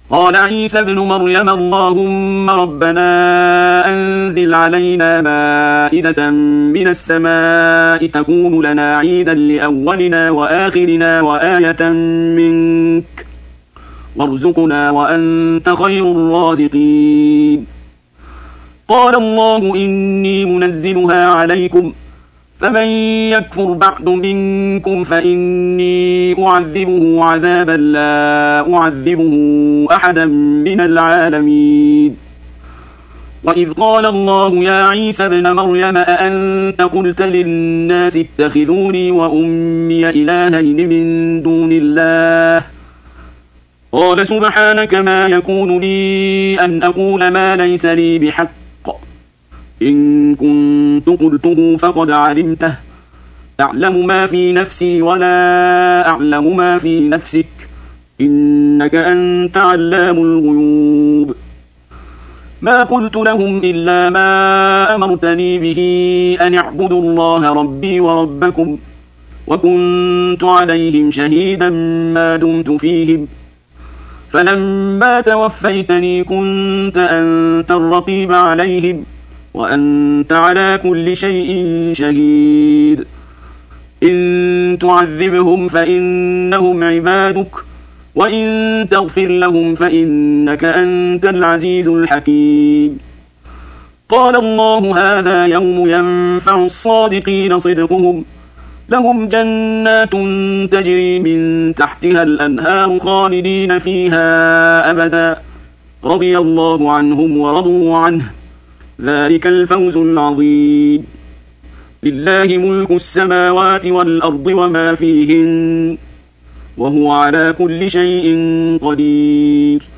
قال عيسى ابن مريم اللهم ربنا أنزل علينا مائدة من السماء تكون لنا عيدا لأولنا وآخرنا وآية منك وارزقنا وأنت خير الرازقين. قال الله إني منزلها عليكم فمن يكفر بعد منكم فإني أعذبه عذابا لا أعذبه أحدا من العالمين. وإذ قال الله يا عيسى ابن مريم أأنت قلت للناس اتخذوني وأمي إلهين من دون الله قال سبحانك ما يكون لي أن أقول ما ليس لي بحق إن كنت قلته فقد علمته تعلم ما في نفسي ولا أعلم ما في نفسك إنك أنت علام الغيوب. ما قلت لهم إلا ما أمرتني به أن اعبدوا الله ربي وربكم وكنت عليهم شهيدا ما دمت فيهم فلما توفيتني كنت أنت الرقيب عليهم وأنت على كل شيء شهيد. إن تعذبهم فإنهم عبادك وإن تغفر لهم فإنك أنت العزيز الحكيم. قال الله هذا يوم ينفع الصادقين صدقهم لهم جنات تجري من تحتها الأنهار خالدين فيها أبدا رضي الله عنهم ورضوا عنه ذلك الفوز العظيم. لله ملك السماوات والأرض وما فيهن وهو على كل شيء قدير.